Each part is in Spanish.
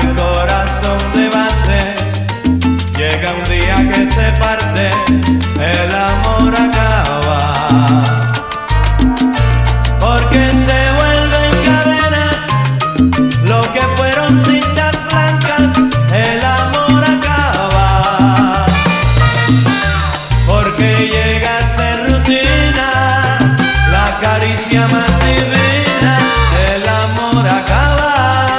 el corazón de base. Llega un día que se parte, el amor acaba, porque se vuelven cadenas lo que fueron cintas blancas. El amor acaba, porque llega a ser rutina, la caricia más divina. El amor acaba,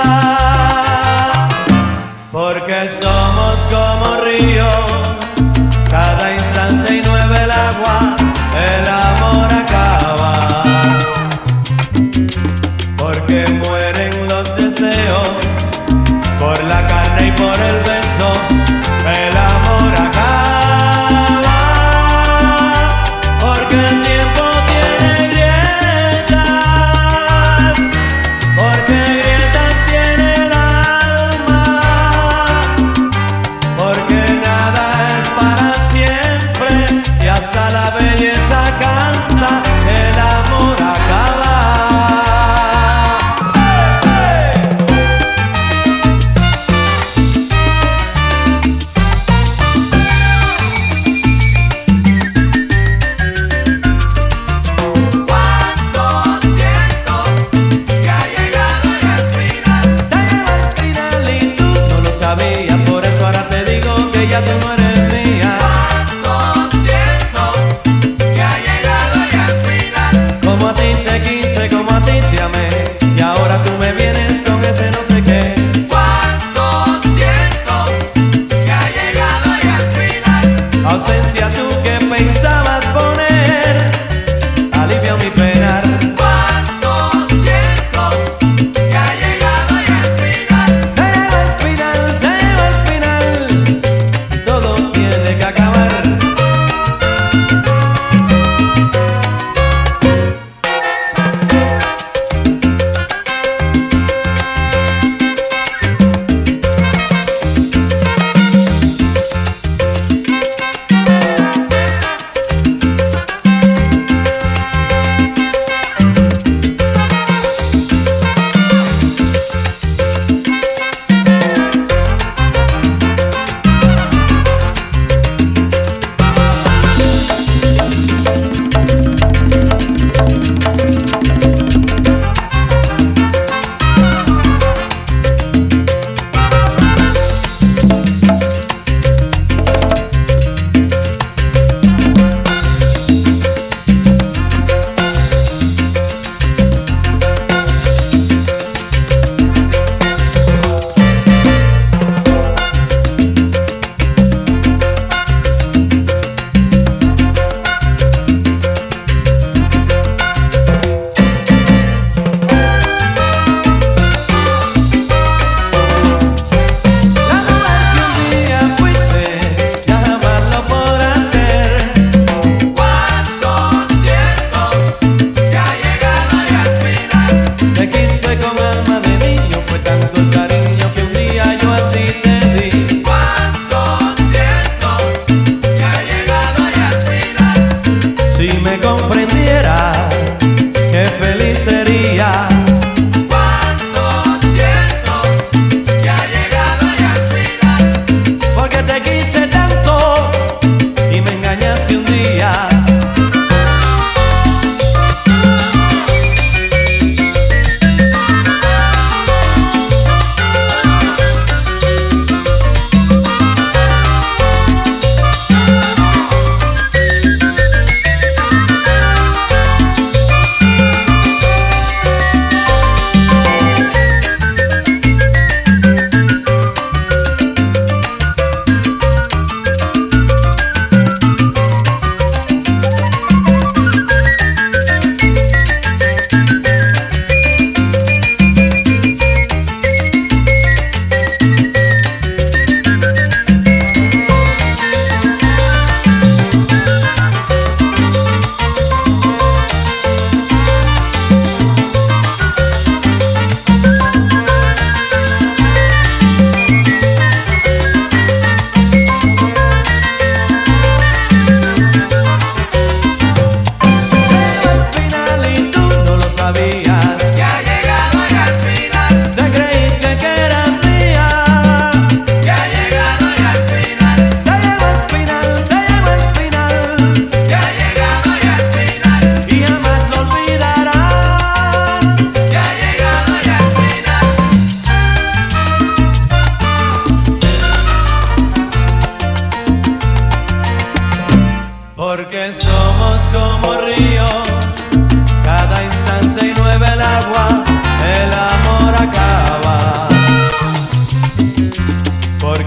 porque somos como ríos, cada instante innueve el agua. El amor acaba, porque mueren los deseos por la carne y por el beso. El amor acaba, porque el tiempo tiene grietas, porque grietas tiene el alma, porque nada es para siempre y hasta la belleza cansa. El amor acaba. ¡Hey, hey!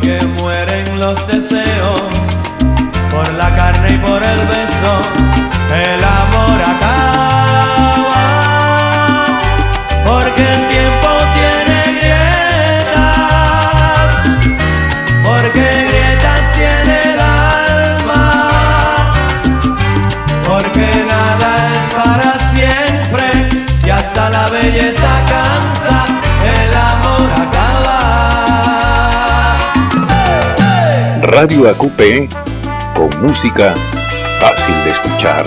porque mueren los deseos, por la carne y por el beso, el amor acaba, porque el tiempo tiene grietas, porque grietas tiene el alma, porque nada es para siempre y hasta la belleza cansa, el amor acaba. Radio ACUPE, con música fácil de escuchar.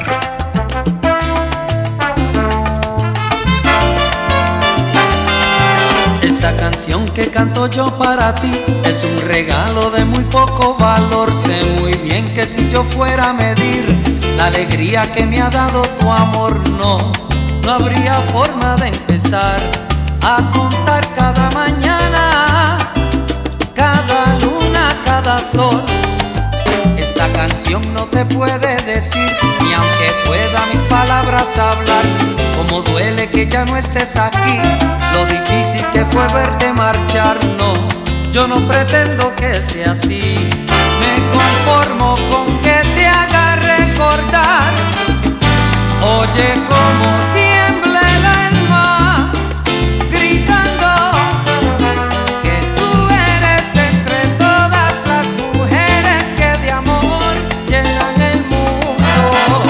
Esta canción que canto yo para ti es un regalo de muy poco valor. Sé muy bien que si yo fuera a medir la alegría que me ha dado tu amor, no habría forma de empezar a contar cada mañana, cada luna, cada sol. Esta canción no te puede decir, ni aunque pueda mis palabras hablar, cómo duele que ya no estés aquí, lo difícil que fue verte marchar. No, yo no pretendo que sea así, me conformo con que te haga recordar. Oye cómo tiembla el alma, gritando que tú eres entre todas las mujeres que de amor llenan el mundo,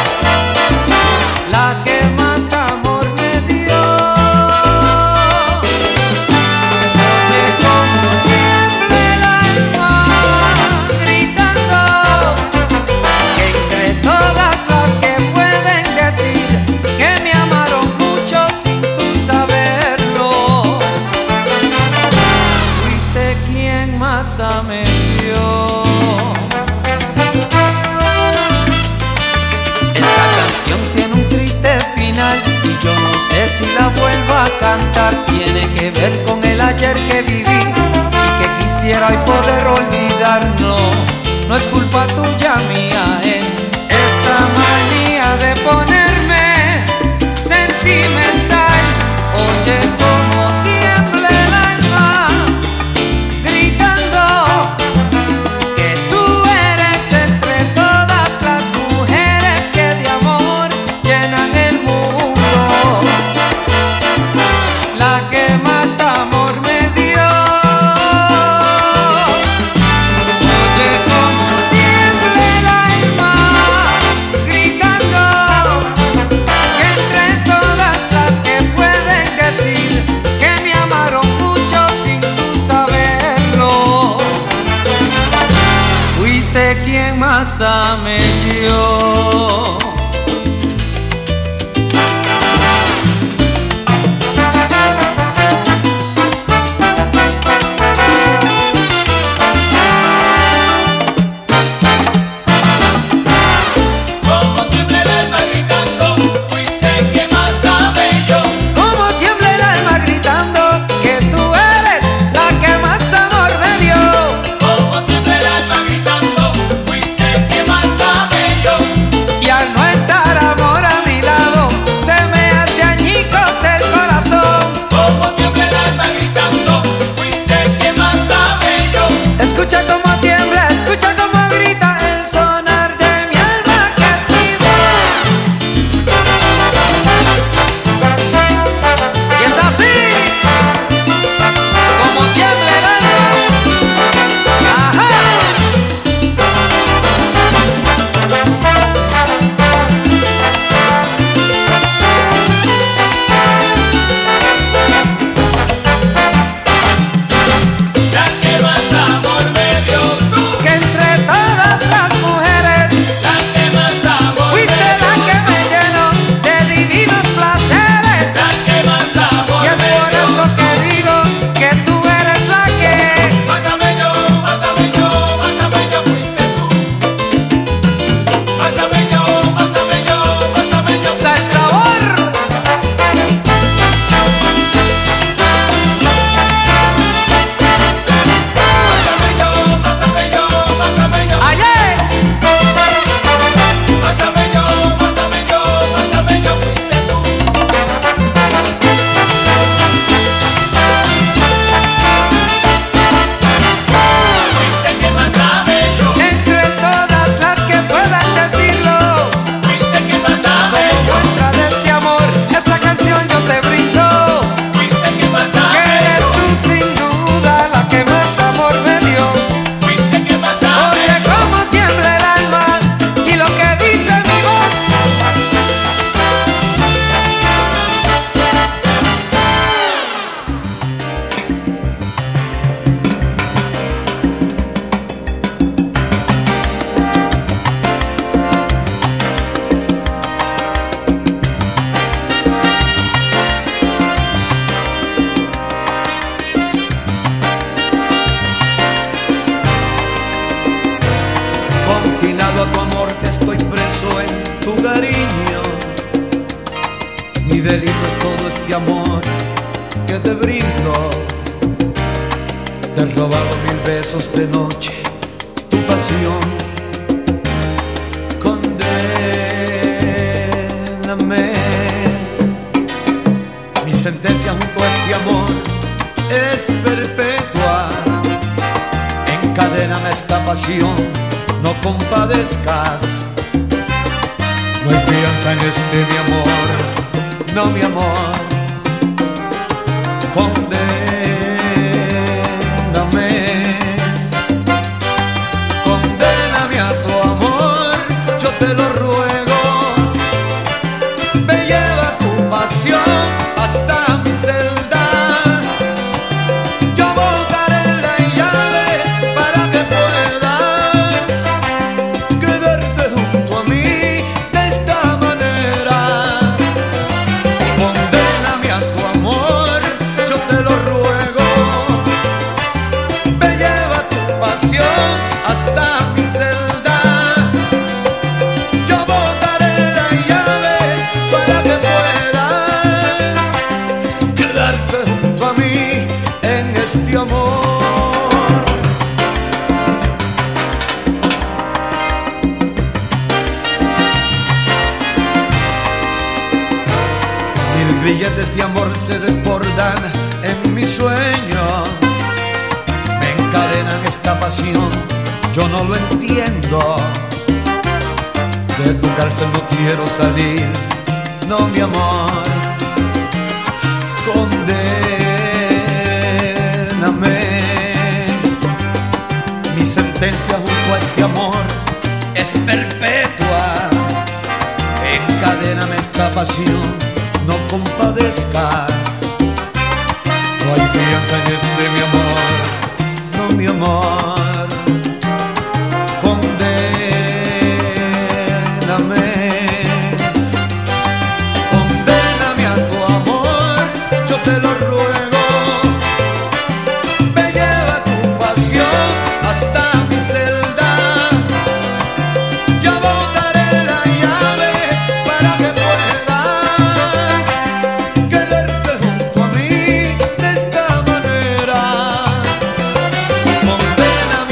la que más amor me dio. Oye cómo tiembla el alma, gritando que entre todas las que pueden decir que me amaron mucho sin tú saberlo, fuiste quien más me dio. Esta canción tiene un triste final y yo no sé si la vuelvo a cantar. Tiene que ver con el ayer que viví y que quisiera hoy poder olvidar. No es culpa tuya, mía, es esta manía de ponerme sentimental. Oye cómo tiembla el alma, gritando que tú eres entre todas las mujeres que de amor llenan el mundo, la que más amor me dio. Oye cómo tiembla el alma, gritando que entre todas las que pueden decir que me amaron mucho sin tú saberlo, fuiste quien más me dio. Como tiembla el alma gritando, fuiste quien más amé yo. Como tiembla el alma gritando que tú eres la que más amor me dio. Como tiembla el alma gritando, fuiste quien más amé yo. a tu amor estoy preso en tu cariño. Mi delito es todo este amor que te brindo. Te he robado 1000 besos de noche, tu pasión. Condéname. Mi sentencia junto a este amor es perpetua. Encadéname esta pasión, no compadezcas. No hay fianza en este mi amor, no mi amor. Condéname, condéname a tu amor, yo te lo ruego. Me lleva tu pasión hasta mi celda. Yo botaré la llave para que puedas quedarte junto a mí de esta manera. Condéname a tu amor, yo te lo ruego. Me lleva tu pasión hasta mi celda. Yo botaré la llave para que puedas quedarte junto a mí en este amor. Mil grilletes de amor se desbordan en mis sueños. Me encadenan esta pasión, yo no lo entiendo. De tu cárcel no quiero salir, no mi amor. Condéname. Mi sentencia junto a este amor es perpetua. Encadéname esta pasión, no compadezcas. No hay fianza en este mi amor, no mi amor. Condéname, condéname a tu amor, yo te lo ruego. Me lleva tu pasión hasta mi celda. Yo botaré la llave para que puedas quedarte junto a mí de esta manera. Condéname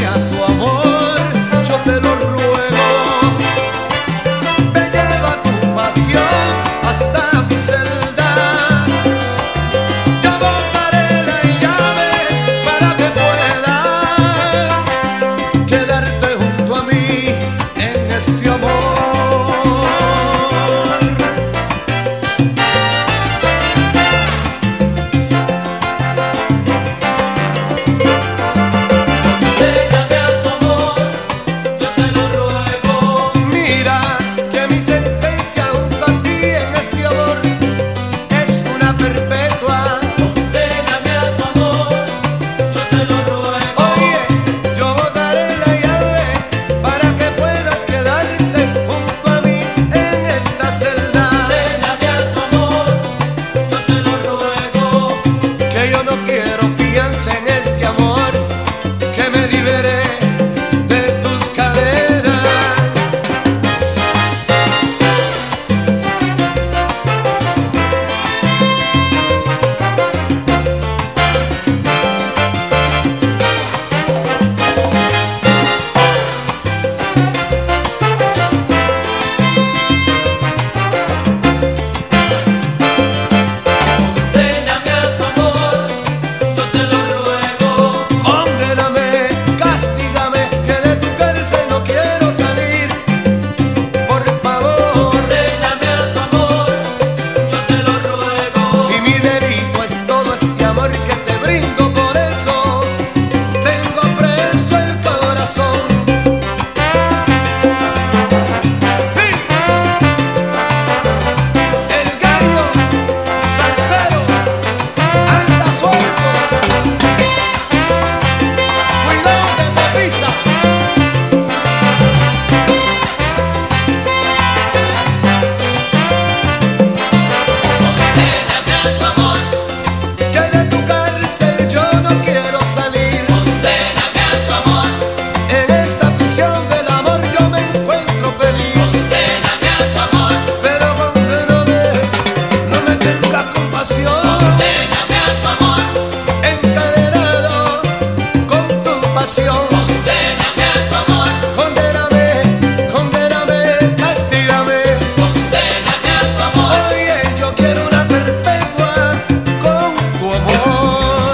pasión. Condéname a tu amor. Condéname, condéname, castígame. Condéname a tu amor. Oye, yo quiero una perpetua con tu amor.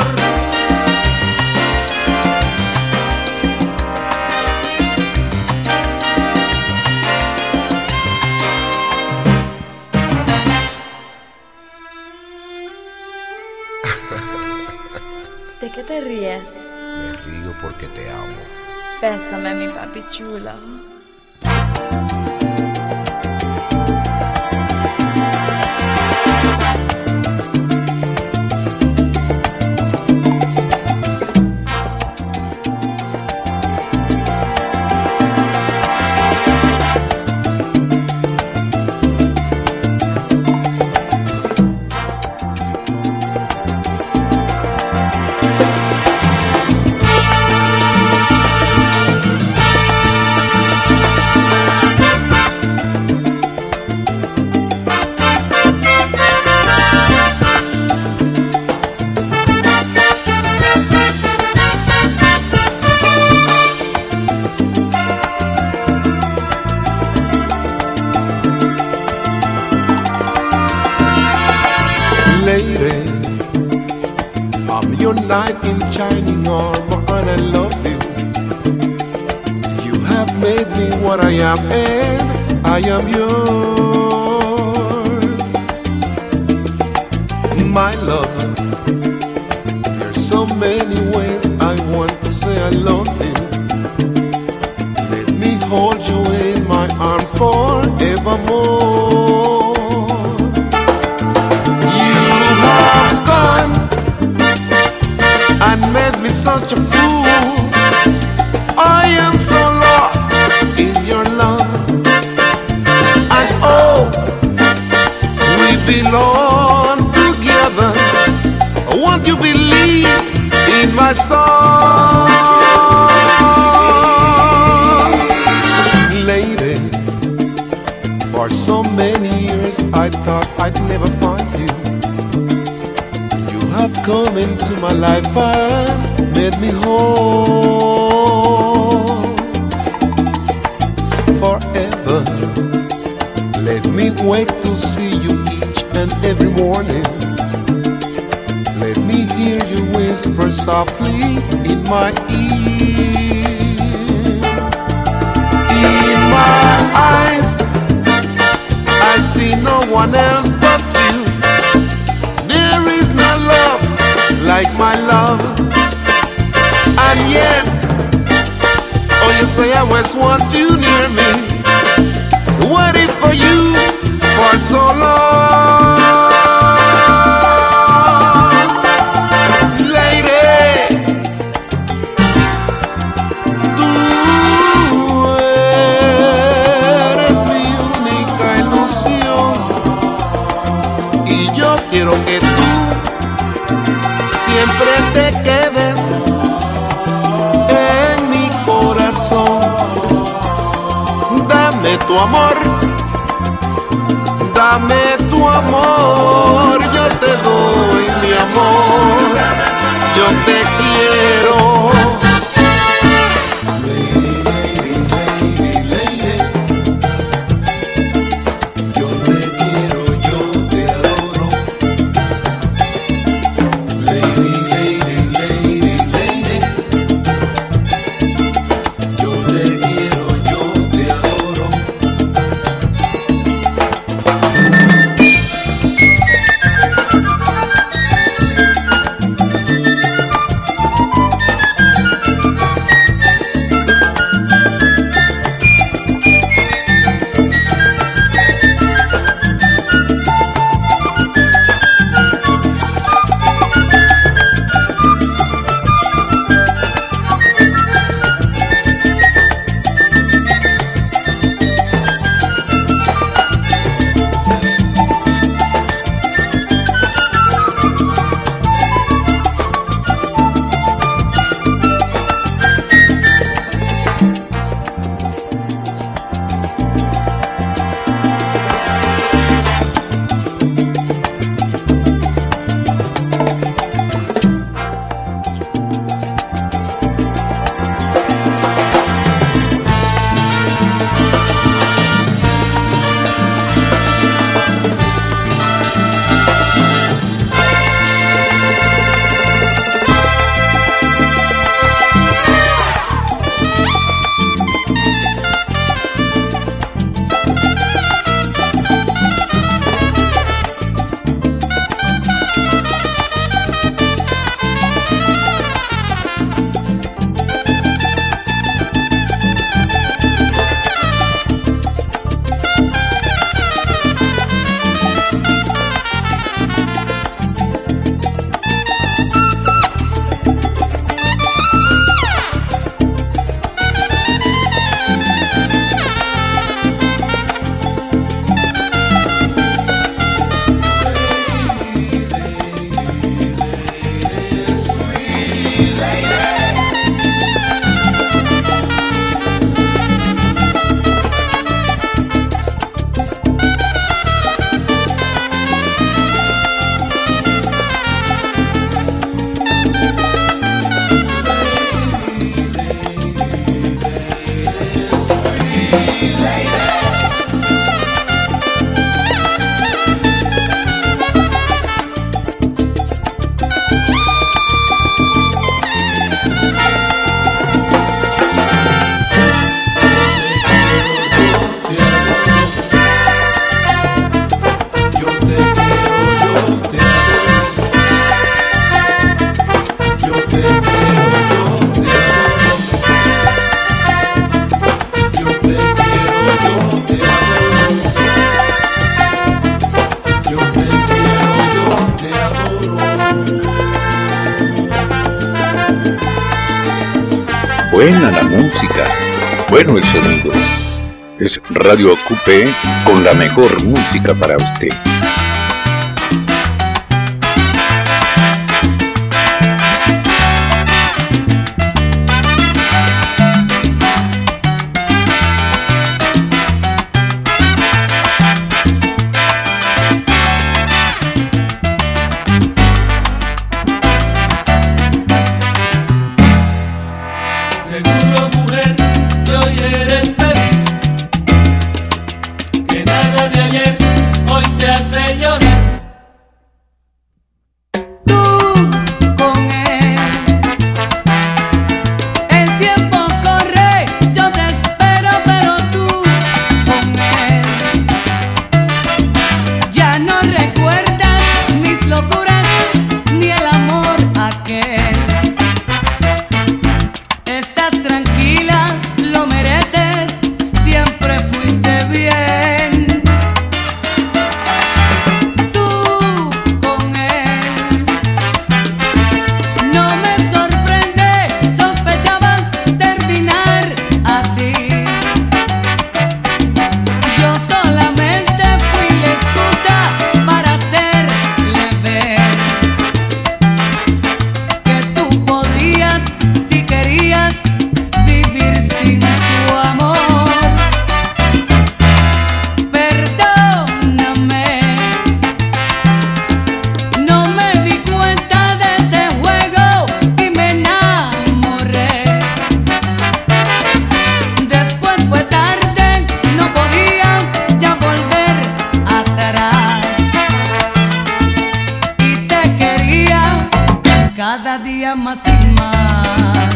¿De qué te ríes? Me río porque te amo. Bésame, mi papi chulo. Lady, I'm your knight in shining armor and I love you. You have made me what I am and I am yours. My lover, there's so many ways I want to say I love you. Let me hold you in my arms forevermore. And made me such a fool. I am so lost in your love. And oh, we belong together. Won't you believe in my song? Lady, for so many years I thought I'd never find you. Have come into my life and made me whole forever. Let me wake to see you each and every morning. Let me hear you whisper softly in my ear. In my eyes, I see no one else but you. Like my love. And yes, oh, you say I always want you near me. Waiting for you for so long. Lady, tú eres mi única ilusión. Y yo quiero que tú siempre te quedes en mi corazón. Dame tu amor, dame tu amor. Yo te doy mi amor, yo te quiero. Buena la música, bueno el sonido. Es Radio Coupé con la mejor música para usted. Cada día más y más.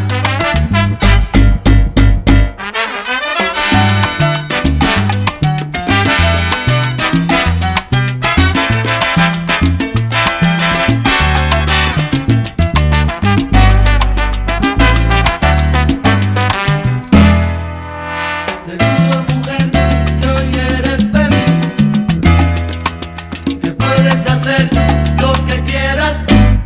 Seguro, mujer, que hoy eres feliz, que puedes hacer lo que quieras.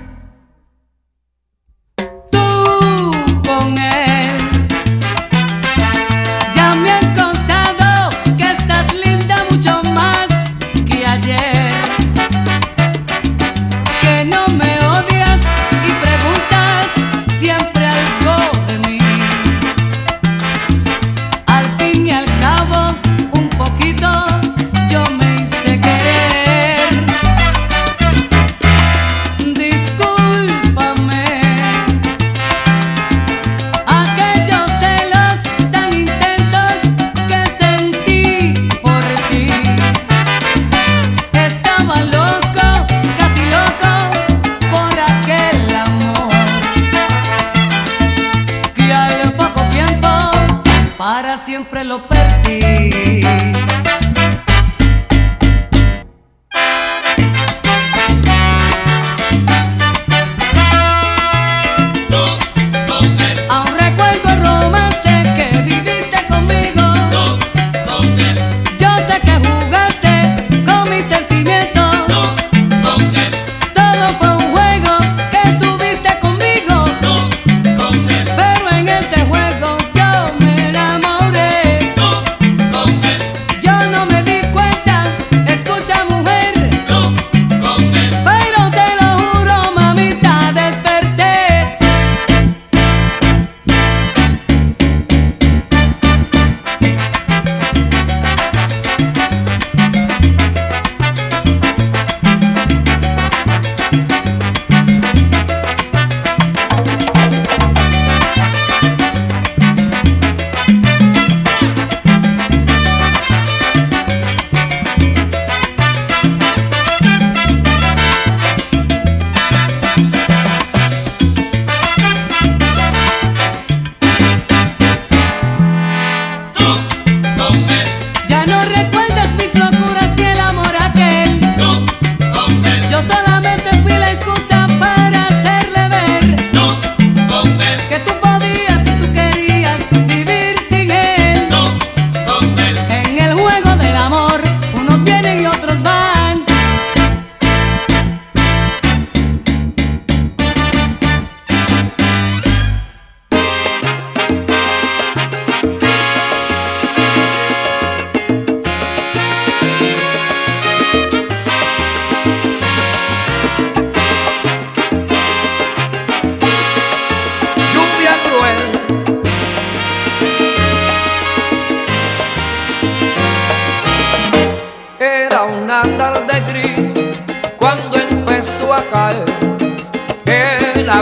Siempre lo perdí. Aún recuerdo el romance que viviste conmigo. Yo sé que jugaste con mis sentimientos. Todo fue un juego que tuviste conmigo. Pero en ese juego yo me enamoré. Yo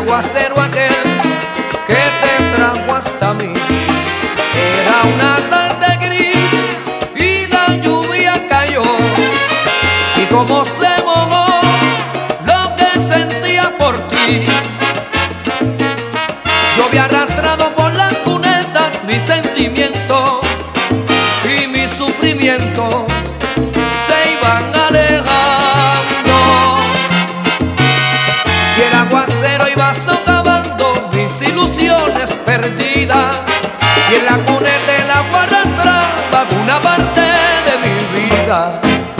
aguacero aquel que te trajo hasta mí. Era una tarde gris y la lluvia cayó, y como se mojó lo que sentía por ti. Yo había arrastrado por las cunetas mis sentimientos y mis sufrimientos se iban alejando, y el aguacero iba socavando mis ilusiones perdidas, y en la cuneta el agua arrastraba una parte de mi vida.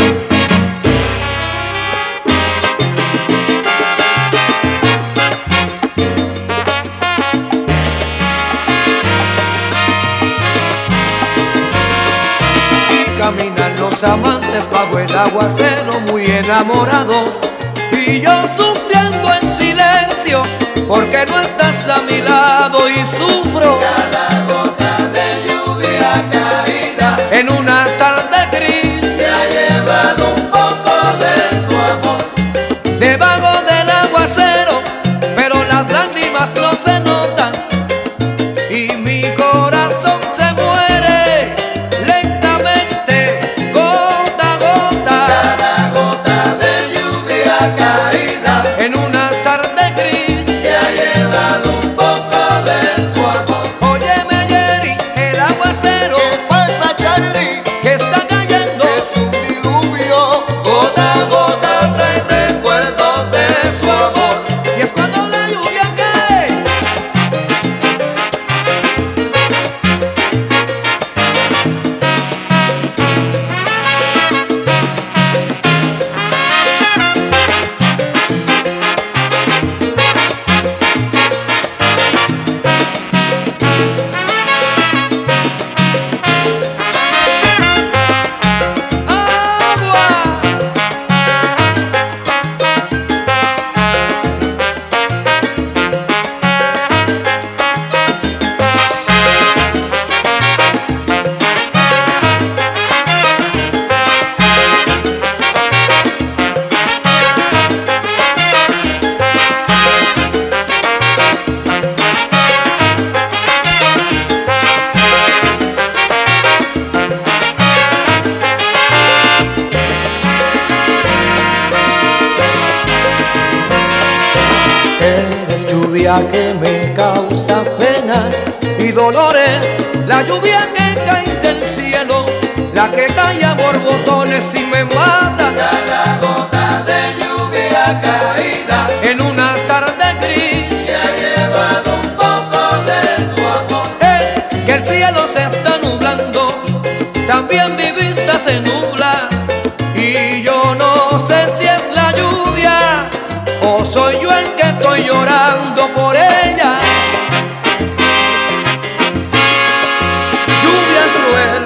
Caminan los amantes bajo el aguacero muy enamorados, y yo sufriendo en silencio porque no estás a mi lado, y sufro cada gota de lluvia caída en una tarde gris. Se ha llevado un poco de tu amor debajo del aguacero, pero las lágrimas no se notan y mi corazón se muere lentamente, gota a gota. cada gota de lluvia caída En una tarde gris se ha llevado un poco de tu amor. óyeme Jerry, el aguacero ¿Qué pasa, Charlie? que está cayendo Es un diluvio, gota a gota trae recuerdos de su amor, y es cuando la lluvia cae. Agua. Eres lluvia que me causa penas y dolores, la lluvia que cae del cielo, la que cae a borbotones y me mata. Cada gota de lluvia caída En una tarde gris se ha llevado un poco de tu amor. es que el cielo se está nublando, también mi vista se nubla, y yo no sé si es la lluvia o soy yo el que estoy llorando por ella. Lluvia cruel,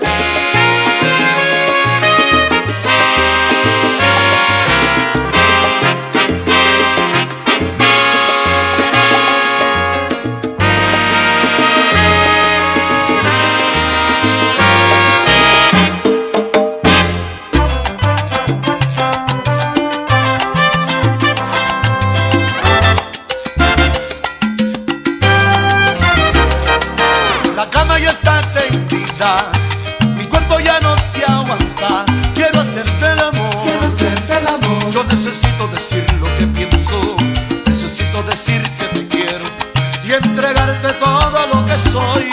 La cama ya está tendida, mi cuerpo ya no se aguanta. Quiero hacerte el amor, Yo necesito decir lo que pienso, necesito decir que te quiero y entregarte todo lo que soy.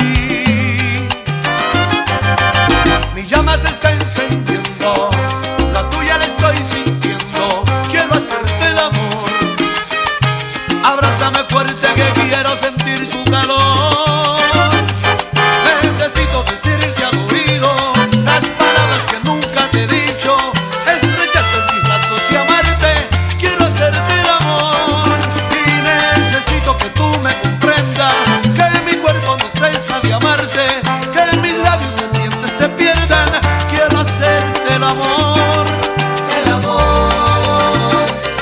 Mi llama se está encendiendo, la tuya la estoy sintiendo. Quiero hacerte el amor, abrázame fuerte que quiero sentir tu calor. Necesito decirte al oído las palabras que nunca te he dicho, estrecharte en mis brazos y amarte. Quiero hacerte el amor y necesito que tú me comprendas, que mi cuerpo no cesa de amarte, que mis labios pendientes se pierdan. Quiero hacerte el amor, el amor.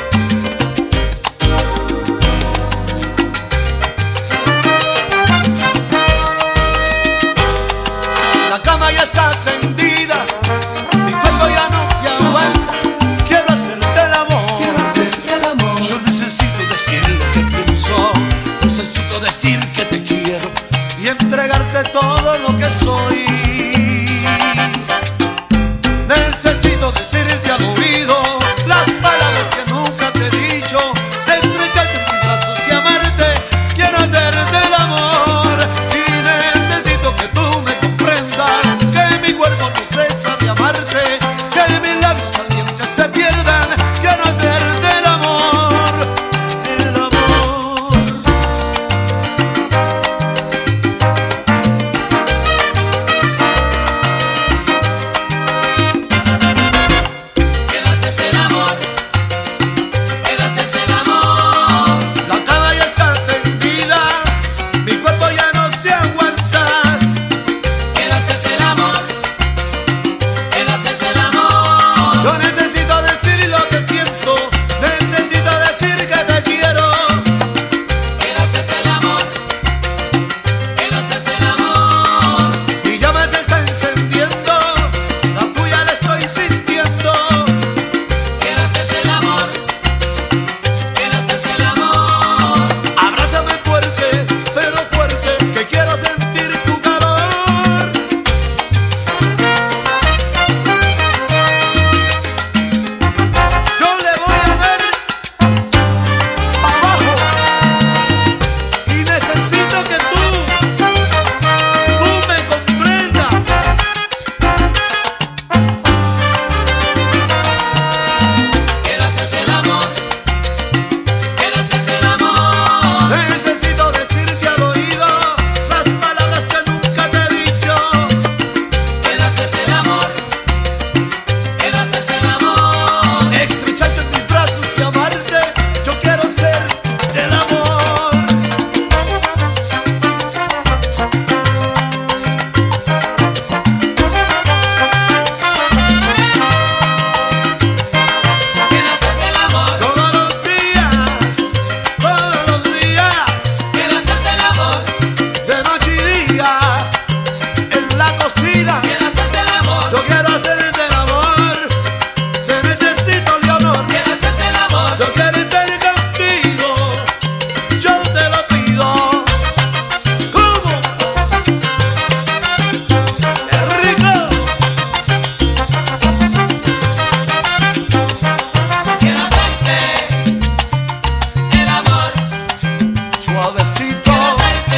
La cama ya está tendida, mi cuerpo ya no se aguanta. Quiero hacerte el amor, Yo necesito decir lo que pienso, y entregarte todo lo que soy. Necesito decirte al oído las palabras que nunca te he dicho, estrecharte en mis brazos y amarte, quiero hacerte el amor. Y necesito que tú me comprendas, que mi cuerpo no cesa de amarte, que mis labios ardientes se pierdan, quiero hacerte el amor, el amor. Quiero hacerte el amor, quiero hacerte el amor. La cama ya está tendida, mi cuerpo ya no se aguanta. Quiero hacerte el amor, quiero hacerte el amor. Yo necesito decir lo que siento, necesito decir que te quiero. Quiero hacerte el amor, quiero hacerte el amor. Mi llama se está encendiendo, la tuya la estoy sintiendo. Quiero hacerte el amor, quiero hacerte el amor. Abrázame fuerte, pero fuerte, que quiero sentir tu calor. Yo le voy a dar abajo y necesito que tú me comprendas. Quiero hacerte el amor, quiero hacerte el amor. Necesito decirte al oído las palabras que nunca te he dicho. Quiero hacerte el amor, quiero hacerte el amor. Estrecharte en mis brazos y amarte, yo quiero ser el amor. Quiero hacerte el amor, Todos los días, quiero hacerte el amor. de noche y día, en la cocina, Quiero hacerte el amor, yo quiero hacerte el amor. Te necesito, Leonor, quiero hacerte el amor. yo quiero estar contigo, yo te lo pido. ¿Cómo? ¡Qué rico! Quiero hacerte el amor, Suavecito, quiero hacerte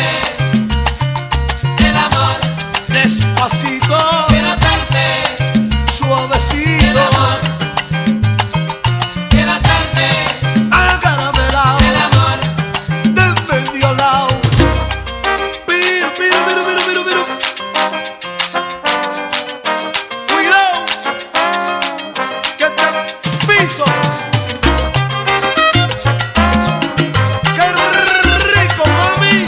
el amor. despacito, Quiero hacerte el suavecito, amor, quiero hacerte acaramelado, el amor. de medio lado. Mira, mira, mira, mira, mira, mira. Cuidado, que te piso. ¡Qué rico, mami!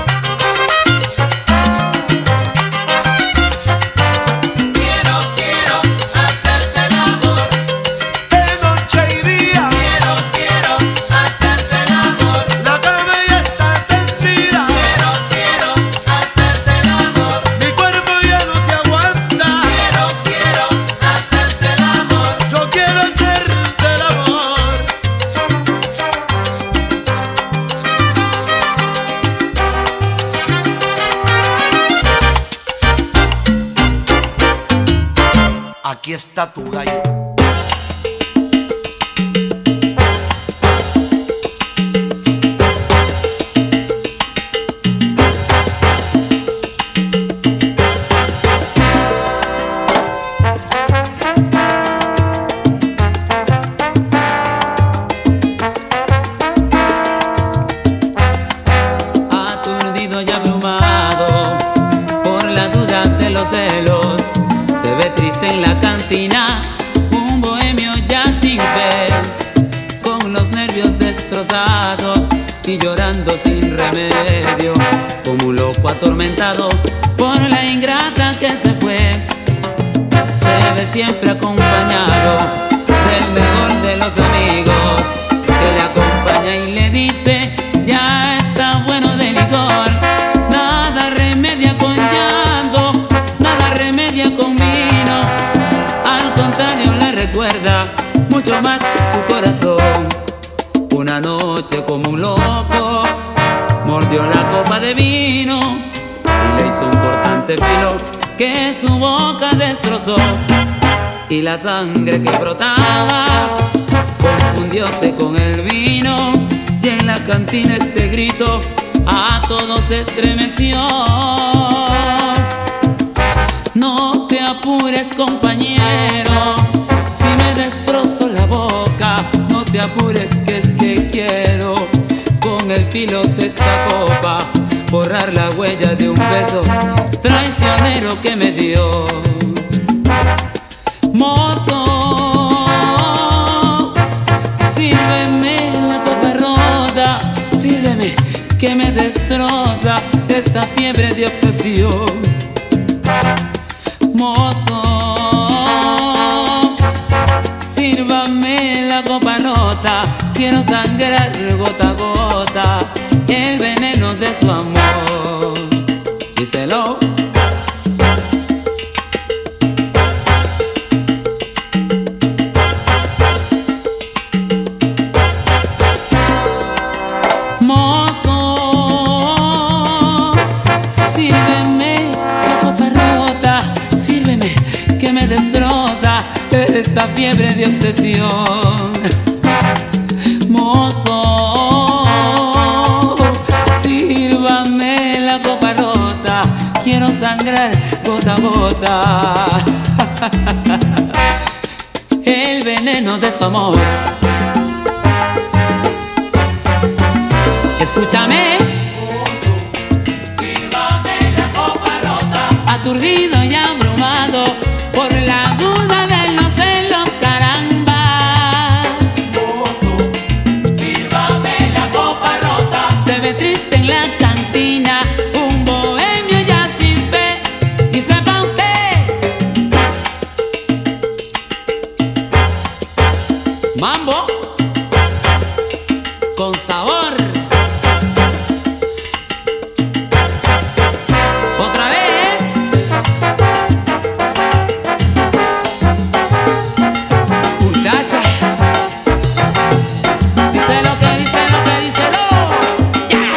Quiero hacerte el amor. De noche y día, Quiero hacerte el amor. la cama ya está tendida. Quiero hacerte el amor. Mi cuerpo ya no se aguanta. Quiero hacerte el amor. Yo quiero hacerte el amor. Aquí está tu gallo. Aturdido y abrumado por la duda de los celos, se ve triste en la cantina un bohemio ya sin fe, con los nervios destrozados y llorando sin remedio, como un loco atormentado por la ingrata que se fue. Se ve siempre acompañado del mejor de los amigos, que le acompaña y le dice: ya está bueno de licor. Nada remedia con llanto, nada remedia con vino. Al contrario, le recuerda mucho más tu corazón. Una noche como un loco mordió la copa de vino hizo un cortante filo que su boca destrozó, y la sangre que brotaba confundióse con el vino, y en la cantina este grito a todos estremeció. No te apures, compañero, si me destrozo la boca, no te apures, que es que quiero con el filo de esta copa borrar la huella de un beso traicionero que me dio. Mozo, sírveme la copa rota, sírveme que me destroza esta fiebre de obsesión. Mozo, sírvame la copa rota, quiero sangrar gota a gota el veneno de su amor. Díselo. Mozo, sírveme la copa rota, sírveme que me destroza esta fiebre de obsesión. Mozo, sírvame la copa rota, quiero sangrar gota a gota el veneno de su amor. Escúchame. Mozo, sírvame la copa rota, aturdido y abrumado por la duda de los celos, caramba. Mozo, sírvame la copa rota, se ve triste en la cantina un bohemio ya sin fe, y sepa usted, mambo con sabor. Otra vez. Muchacha, dice lo que dice lo que dice lo. Yeah.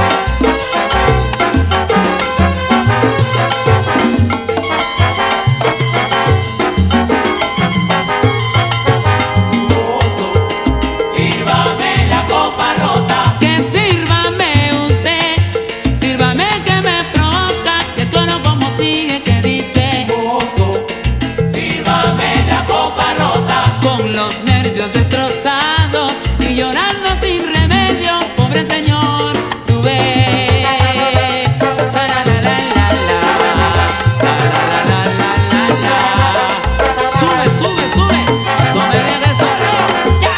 Mozo, sírvame la copa rota, que sírvame usted, sírvame que me provoca, que tono como sigue que dice. Mozo, sírvame la copa rota, con los nervios destrozados y llorando sin remedio, pobre señor, tú ves. Saralalalala, saralalalala. Sube, sube, sube, no me dejes solo. ¡Ya!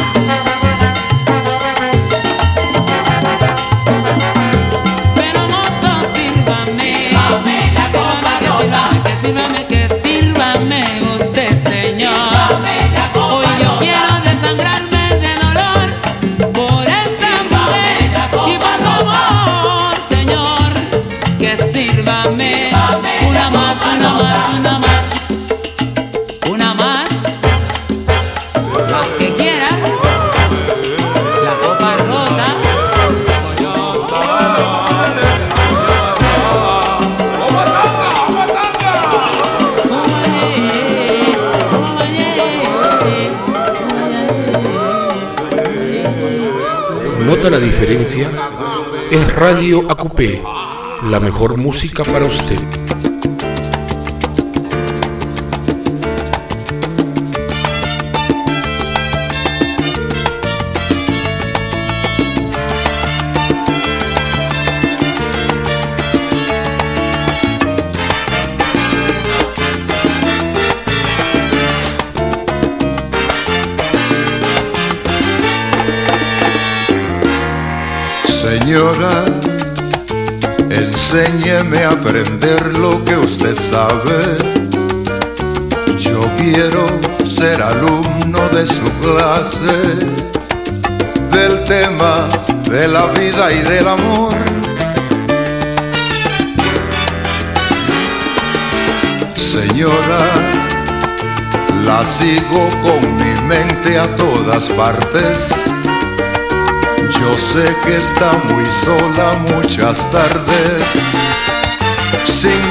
Pero mozo, sírvame la copa rota, sírvame que sírvame usted, señor. Hoy yo quiero desangrarme de dolor por esa mujer y por su amor, señor. Que sírvame una más, una más, una más, una más, más que quiera. La copa rota. ¿Nota la diferencia? Es Radio Acupé, la mejor música para usted. Señora, enséñeme a aprender lo que usted sabe. Yo quiero ser alumno de su clase, del tema de la vida y del amor. Señora, la sigo con mi mente a todas partes. Yo sé que está muy sola muchas tardes.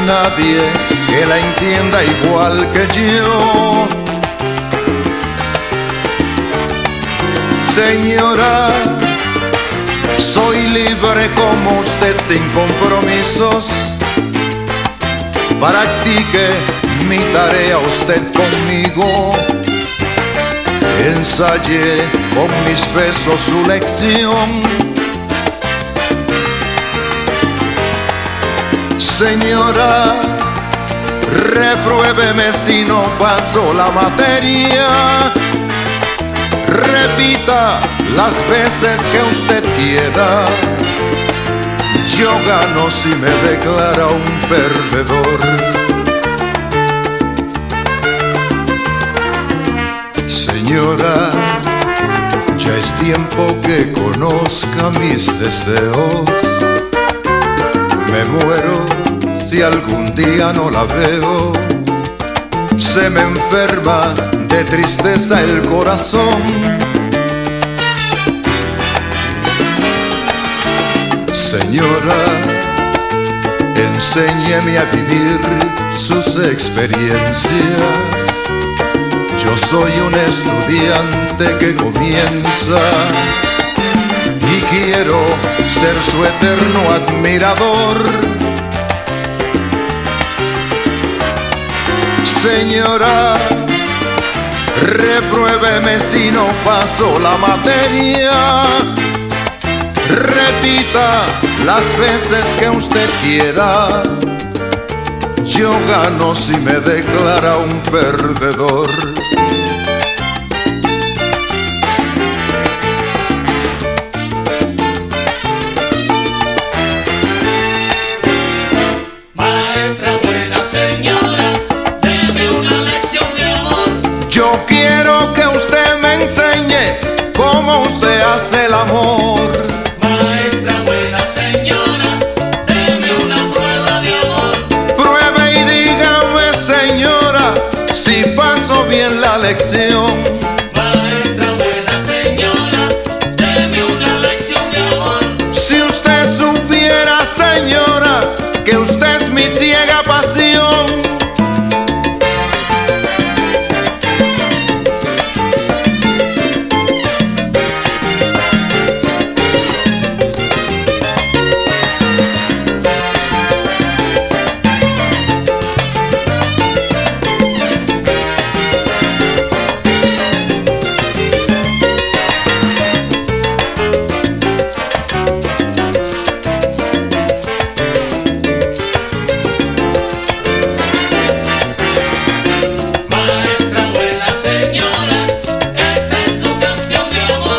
nadie que la entienda igual que yo. Señora, soy libre como usted sin compromisos. Practique mi tarea usted conmigo. Ensayé con mis besos su lección. Señora, repruébeme si no paso la materia. Repita las veces que usted quiera. Yo gano si me declara un perdedor. Señora, ya es tiempo que conozca mis deseos. Me muero si algún día no la veo. Se me enferma de tristeza el corazón. Señora, enséñeme a vivir sus experiencias. Yo soy un estudiante que comienza y quiero ser su eterno admirador. Señora, repruébeme si no paso la materia. Repita las veces que usted quiera. Yo gano si me declara un perdedor. Maestra buena señora, deme una lección de amor. Yo quiero que usted me enseñe cómo usted hace el amor. Maestra buena señora, deme una prueba de amor. Pruebe y dígame, señora, si paso bien la lección. Maestra buena señora, deme una lección de amor. Si usted supiera, señora, que usted es mi ciega pasión. Maestra buena señora, esta es su canción de amor.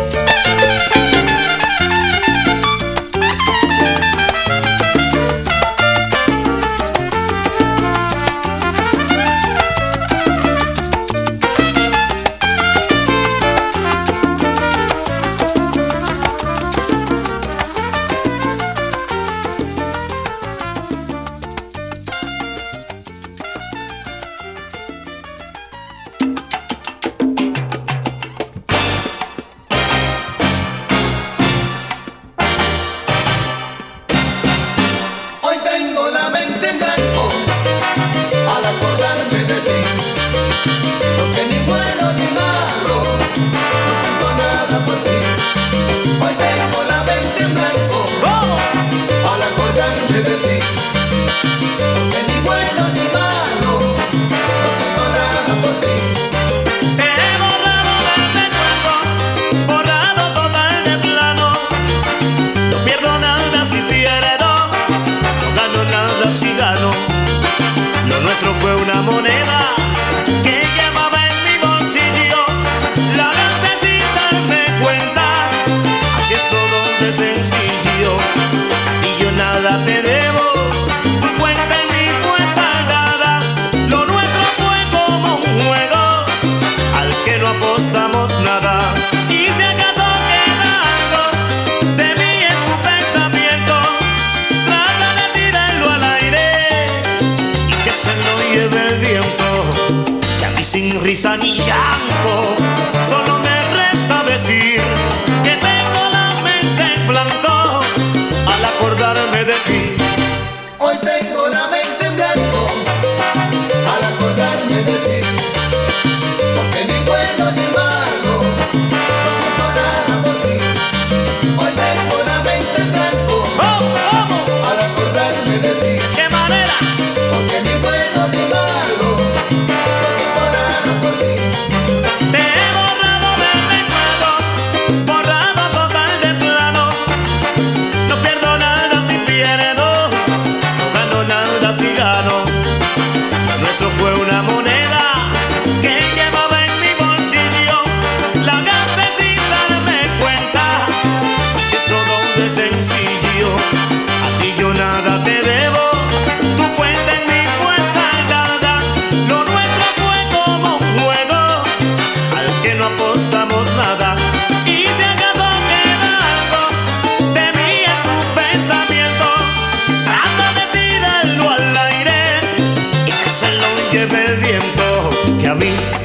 Hoy tengo la mente en blanco al acordarme de ti, porque ni bueno ni malo no siento nada por ti. Hoy tengo la mente en blanco al acordarme de ti, porque ni bueno ni malo no siento nada por ti. He borrado del recuerdo, borrado total de plano. No pierdo nada si pierdo, no gano nada si gano. Lo nuestro fue una moneda que llevaba en mi bolsillo. La gasté sin darme cuenta, así es todo de sencillo. Y yo nada te debo, tu cuenta en mí fue saldada. Lo nuestro fue como un juego al que no apostamos nada. Y si acaso queda algo de mí en tu pensamiento, trata de tirarlo al aire y que se lo lleve el viento. Que a mí sin risa ni llanto, solo me resta decir que tengo la mente en blanco al acordarme de ti. Hoy tengo la mente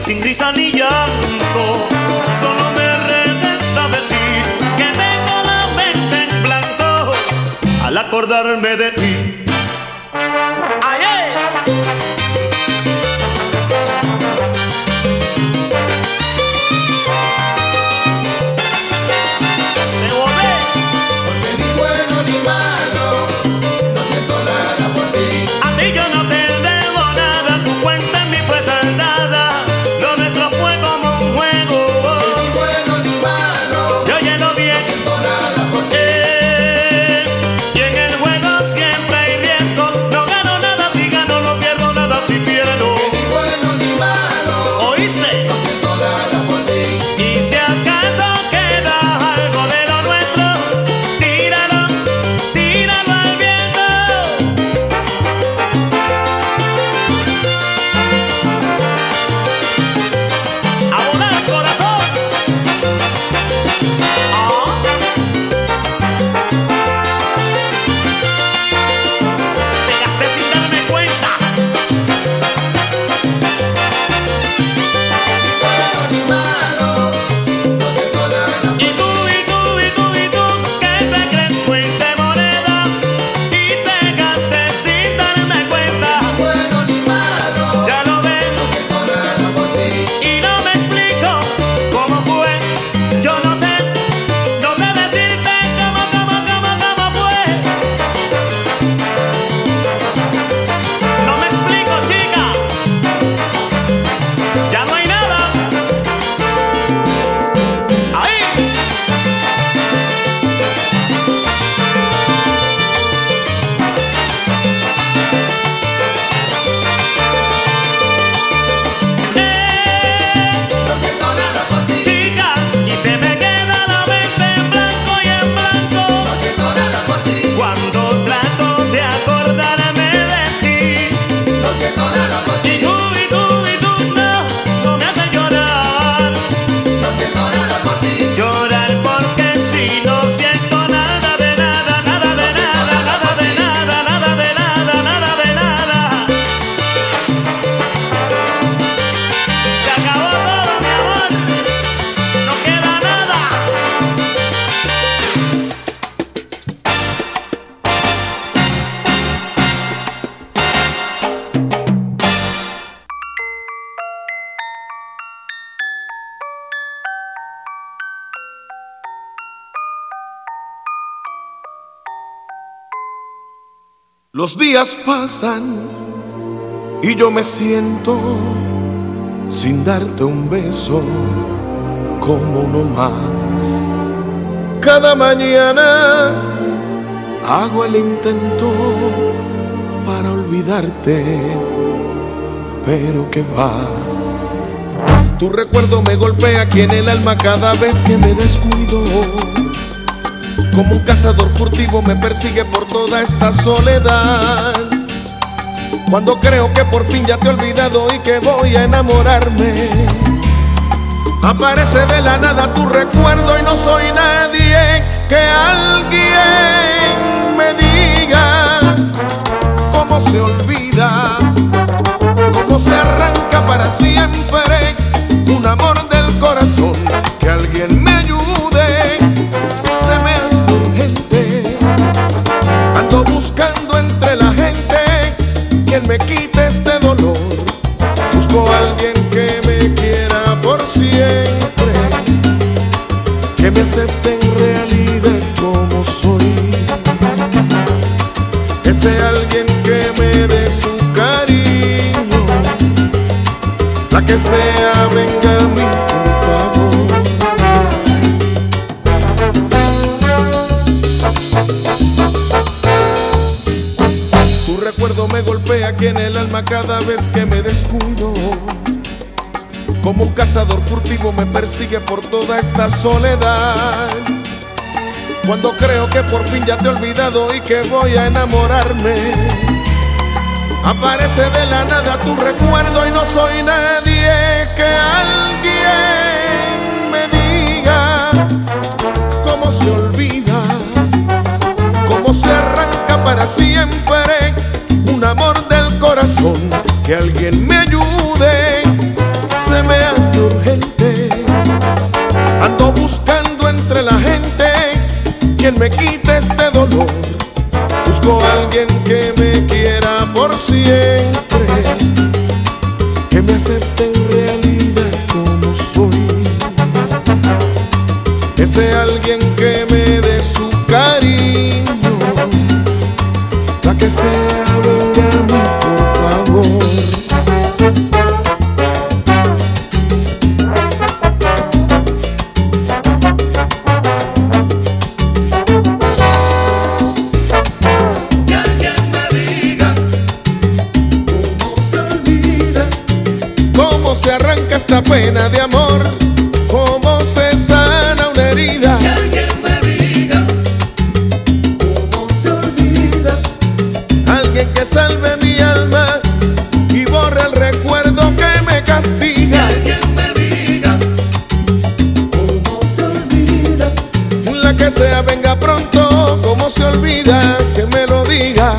sin risa ni llanto. Solo me resta decir que tengo la mente en blanco al acordarme de ti. ¡Ay, ay! Los días pasan y yo me siento sin darte un beso como uno más. Cada mañana hago el intento para olvidarte, pero que va. Tu recuerdo me golpea aquí en el alma cada vez que me descuido. Como un cazador furtivo me persigue por toda esta soledad. Cuando creo que por fin ya te he olvidado y que voy a enamorarme, aparece de la nada tu recuerdo y no soy nadie. Que alguien me diga cómo se olvida, cómo se arranca para siempre un amor del corazón. Que alguien me ayude, se me hace urgente. Ando buscando entre la gente quien me quite este dolor. Busco a alguien que me quiera por siempre, que me acepte en realidad como soy. Que sea alguien que me dé su cariño, la que sea venga a mí por favor. Tu recuerdo me golpea aquí en el alma cada vez que me descuido. Como un cazador furtivo me persigue por toda esta soledad. Cuando creo que por fin ya te he olvidado y que voy a enamorarme, aparece de la nada tu recuerdo y no soy nadie. Que alguien me diga cómo se olvida, cómo se arranca para siempre un amor del corazón. Que alguien me ayude, se se me hace urgente. Ando buscando entre la gente quien me quite este dolor. Busco a alguien que me quiera por siempre, que me acepte en realidad como soy. Ese alguien que me dé su cariño, la que sea venga a mí, por favor. Se arranca esta pena de amor, cómo se sana una herida. Que alguien me diga cómo se olvida. Alguien que salve mi alma y borre el recuerdo que me castiga. Que alguien me diga cómo se olvida. La que sea venga pronto, cómo se olvida, que me lo diga.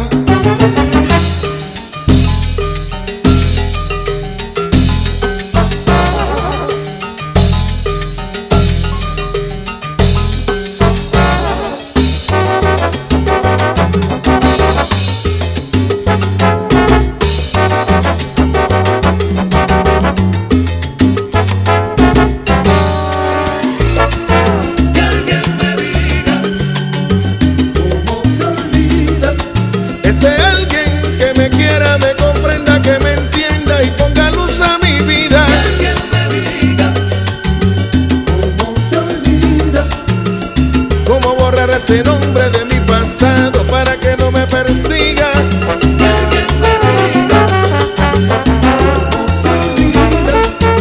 Ese nombre de mi pasado para que no me persiga. Que alguien me diga cómo se olvida.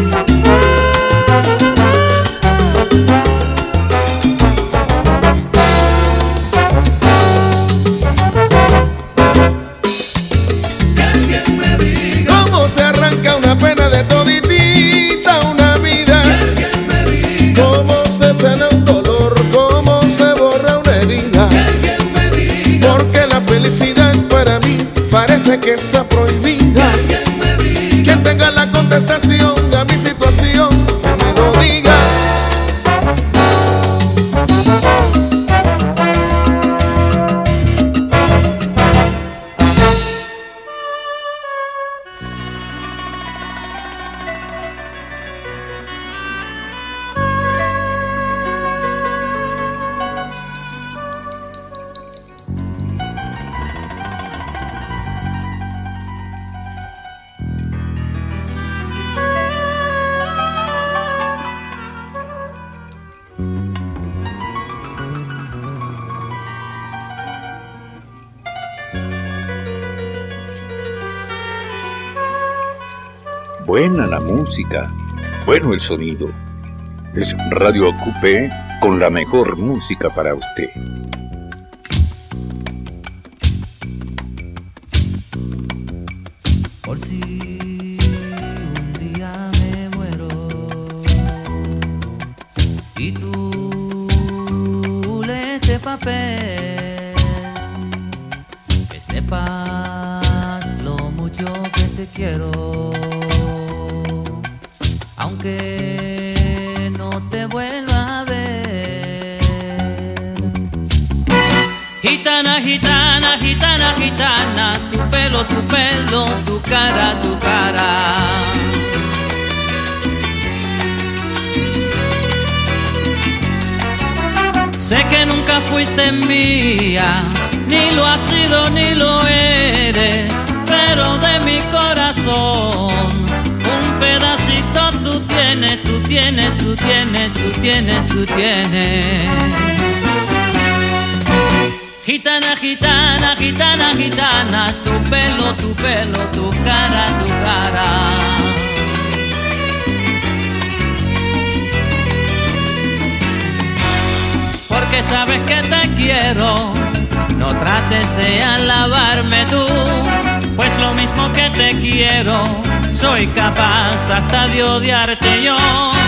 Que alguien me diga cómo se arranca una pena de toditita una vida. Que alguien me diga cómo se sana un dolor, cómo se borra una herida. Que alguien me diga Porque la felicidad para mí parece que está prohibida. que alguien me diga Quien tenga la contestación a mi situación, que me lo diga. Buena la música, bueno el sonido. Es Radio Coupé con la mejor música para usted. Por si un día me muero y tú lees este papel, que sepas lo mucho que te quiero, aunque no te vuelva a ver. Gitana, gitana, gitana, gitana, tu pelo, tu cara, tu cara. Sé que nunca fuiste mía, ni lo has sido ni lo eres, pero de mi corazón un pedacito tú tienes, tú tienes, tú tienes, tú tienes, tú tienes. Gitana, gitana, gitana, gitana, tu pelo, tu cara, tu cara. Porque sabes que te quiero, no trates de alabarme tú, pues lo mismo que te quiero, soy capaz hasta de odiarte yo.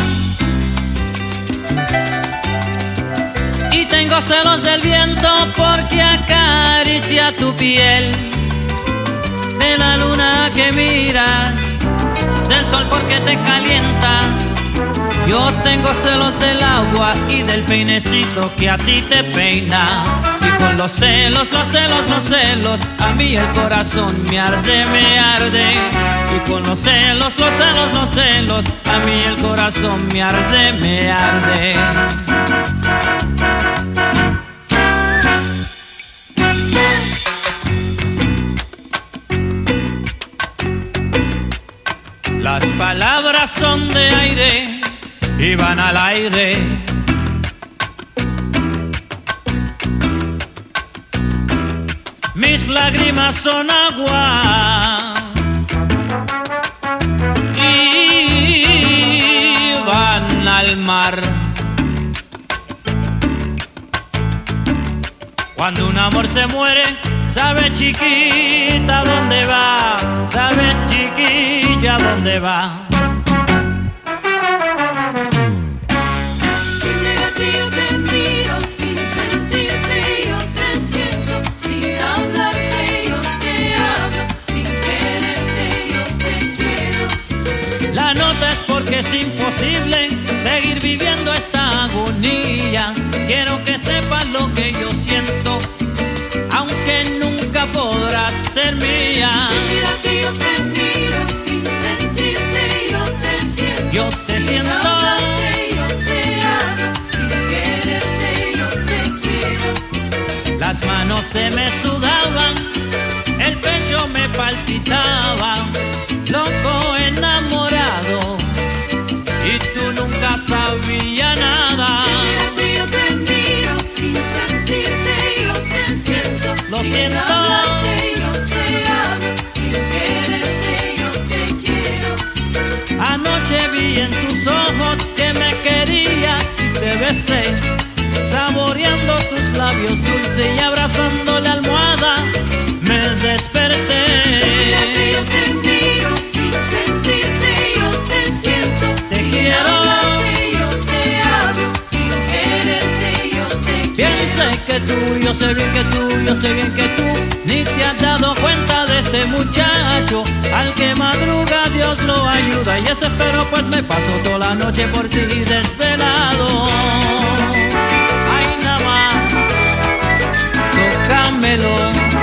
Y tengo celos del viento porque acaricia tu piel, de la luna que miras, del sol porque te calienta. Yo tengo celos del agua y del peinecito que a ti te peina. Y con los celos, a mí el corazón me arde, me arde. Y con los celos, a mí el corazón me arde, me arde. Las palabras son de aire y van al aire. Mis lágrimas son agua y van al mar. Cuando un amor se muere, sabes chiquita dónde va, sabes chiquilla dónde va. Sin negarte yo te miro, sin sentirte yo te siento, sin hablarte yo te hablo, sin quererte yo te quiero. La nota es porque es imposible seguir viviendo esta agonía. Quiero que sepas lo que yo siento, aunque nunca podrás ser mía. Sin mirarte yo te miro, sin sentirte yo te siento, yo te sin siento. Hablarte yo te hablo, sin quererte yo te quiero. Las manos se me sudaban, el pecho me palpitaba, loco enamorado, y tú nunca sabías nada. Sin mirarte yo te miro, sin sentirte yo te siento, lo sin siento. hablarte yo te hablo, sin quererte yo te quiero. Anoche vi en tus ojos que me quería y te besé, saboreando tus labios dulces y abrazando la almohada me desperté. Sin mirarte yo te miro, sin sentirte yo te siento, te sin quiero. hablarte yo te hablo, sin quererte yo te quiero. Piense que tú, yo sé bien que tú, yo sé bien que tú ni te has dado cuenta de este muchacho. Al que madruga Dios lo ayuda y eso espero, pues me paso toda la noche por ti desvelado. Ay, nada más, tócamelo.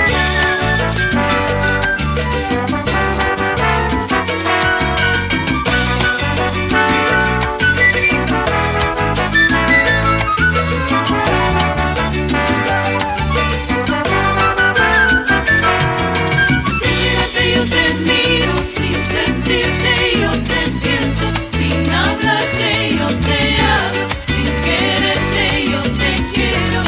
Sin mirarte yo te miro, sin sentirte yo te siento, sin hablarte yo te hablo, sin quererte yo te quiero.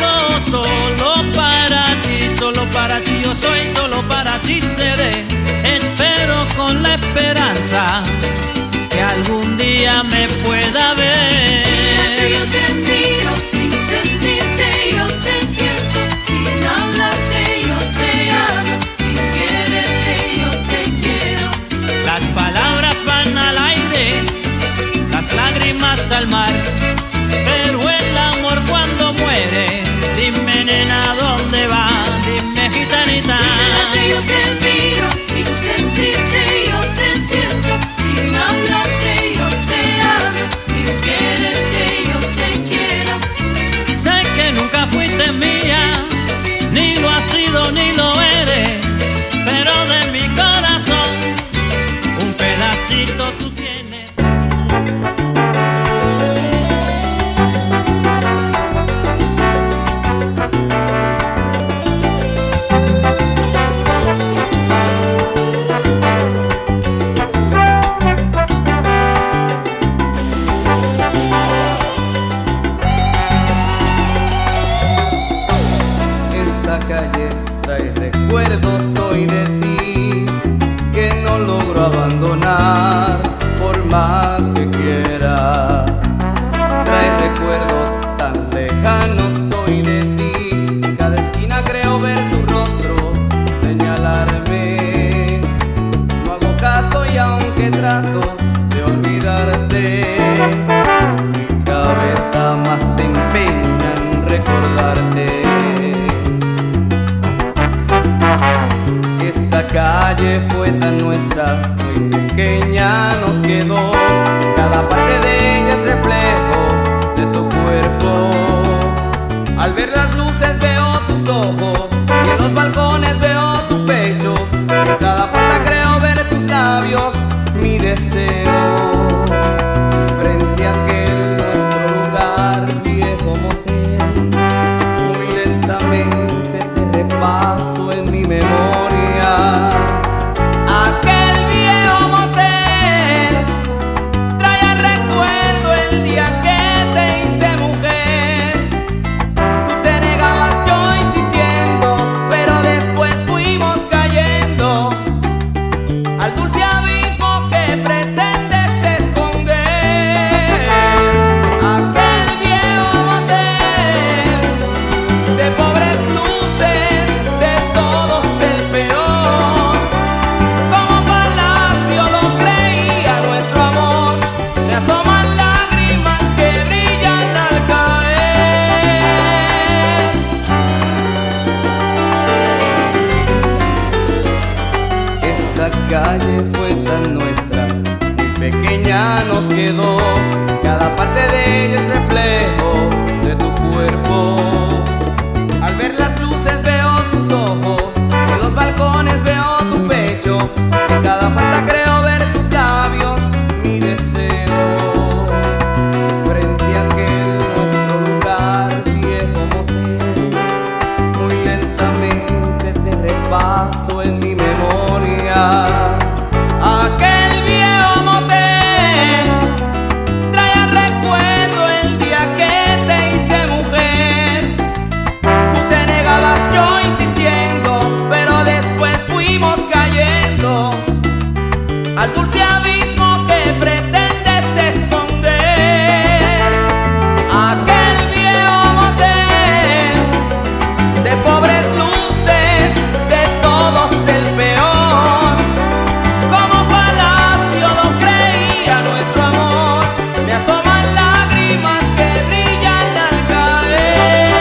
Solo para ti yo soy, solo para ti seré. Espero con la esperanza que algún día me pueda ver. Yo te miro, sin sentirte yo te siento, sin hablarte yo te hablo, sin quererte yo te quiero. Las palabras van al aire, las lágrimas al mar, pero el amor cuando muere, dime nena dónde va, dime gitanita. Yo te miro, sin sentirte yo te siento, sin hablarte yo te hablo, sin quererte yo te quiero. Sé que nunca fuiste mía, ni lo has sido ni lo eres, pero de mi corazón un pedacito tú tienes. Esta calle trae recuerdos hoy de ti que no logro abandonar. calle fue tan nuestra, muy pequeña nos quedó. Cada parte de ella es reflejo de tu cuerpo. Al ver las luces veo tus ojos y en los balcones veo tu pecho. En cada puerta creo ver tus labios, mi deseo. Frente a aquel nuestro lugar, viejo motel, muy lentamente te repaso en mi memoria. Aquel viejo motel trae al recuerdo el día que te hice mujer. Tú te negabas, yo insistiendo, pero después fuimos cayendo al dulce abismo que pretendes esconder. Aquel viejo motel de pobres luces, de todos el peor. Como palacio lo creía nuestro amor, me asoman lágrimas que brillan al caer. Esta calle fue tan nuestra, muy pequeña nos quedó. Cada parte de ella es reflejo de tu cuerpo. Al ver las luces veo tus ojos, en los balcones veo tu pecho. En cada puerta creo ver tus labios, mi deseo. Frente a aquel nuestro lugar, viejo motel, muy lentamente te repaso en mi memoria. Aquel viejo motel trae al recuerdo el día que te hice mujer. Tú te negabas, yo insistiendo, pero después fuimos cayendo al dulce abismo que pretendes esconder. Aquel viejo motel de pobres luces, de todos el peor. Como palacio lo creía nuestro amor, me asoman lágrimas que brillan al caer.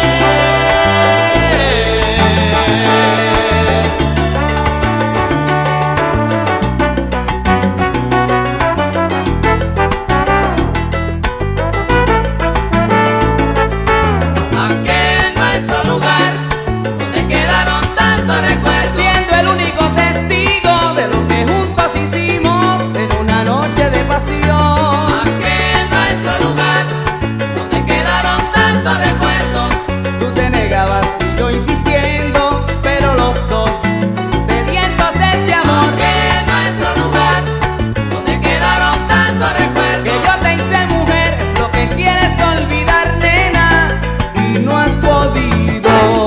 Aquel nuestro lugar, donde quedaron tantos recuerdos, siendo el único testigo de lo que juntos hicimos en una noche de pasión. Aquel nuestro lugar, donde quedaron tantos recuerdos. Tú te negabas y yo insistiendo, pero los dos sedientos de este amor. Aquel nuestro lugar, donde quedaron tantos recuerdos. Que yo te hice mujer, es lo que quieres olvidar, nena, y no has podido.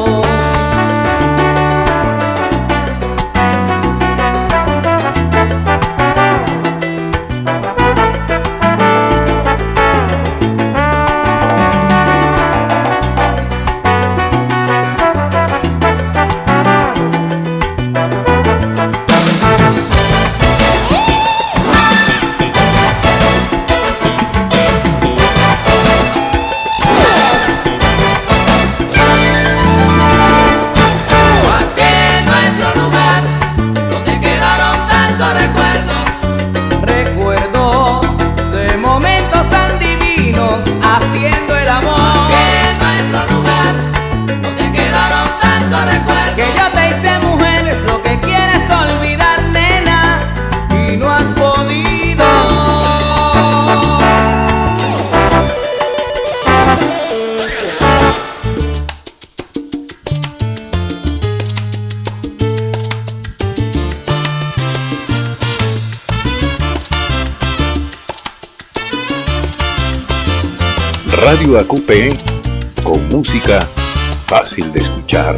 Aquel nuestro lugar, donde quedaron tantos recuerdos. Recuerdos de momentos tan divinos, haciendo el amor. Aquel nuestro lugar, donde quedaron tantos recuerdos. Que yo te hice mujer, es lo que quieres olvidar, nena, y no has podido. Radio AQP, con música fácil de escuchar.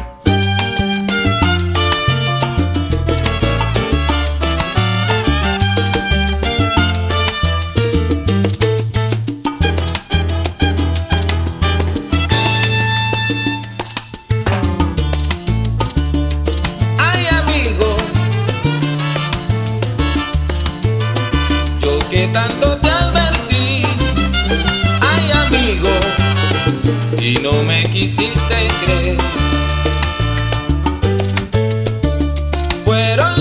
Ay, amigo, yo que tanto te advertí. Ay, amigo, y no me quisiste creer. Fueron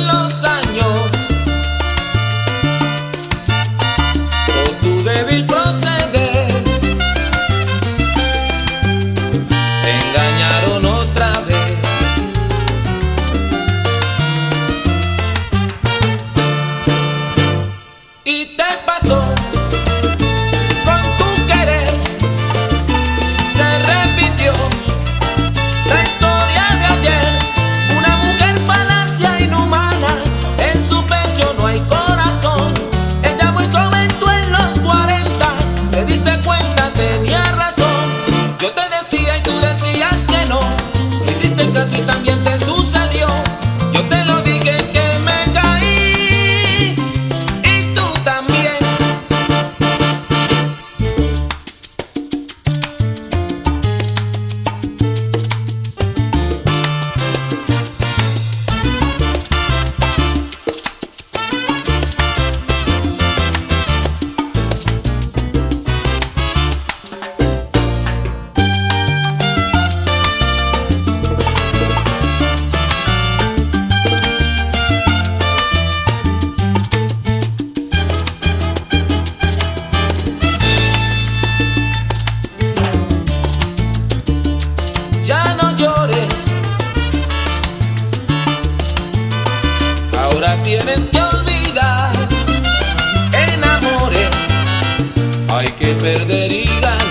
la tienes que olvidar. En amores hay que perder y ganar.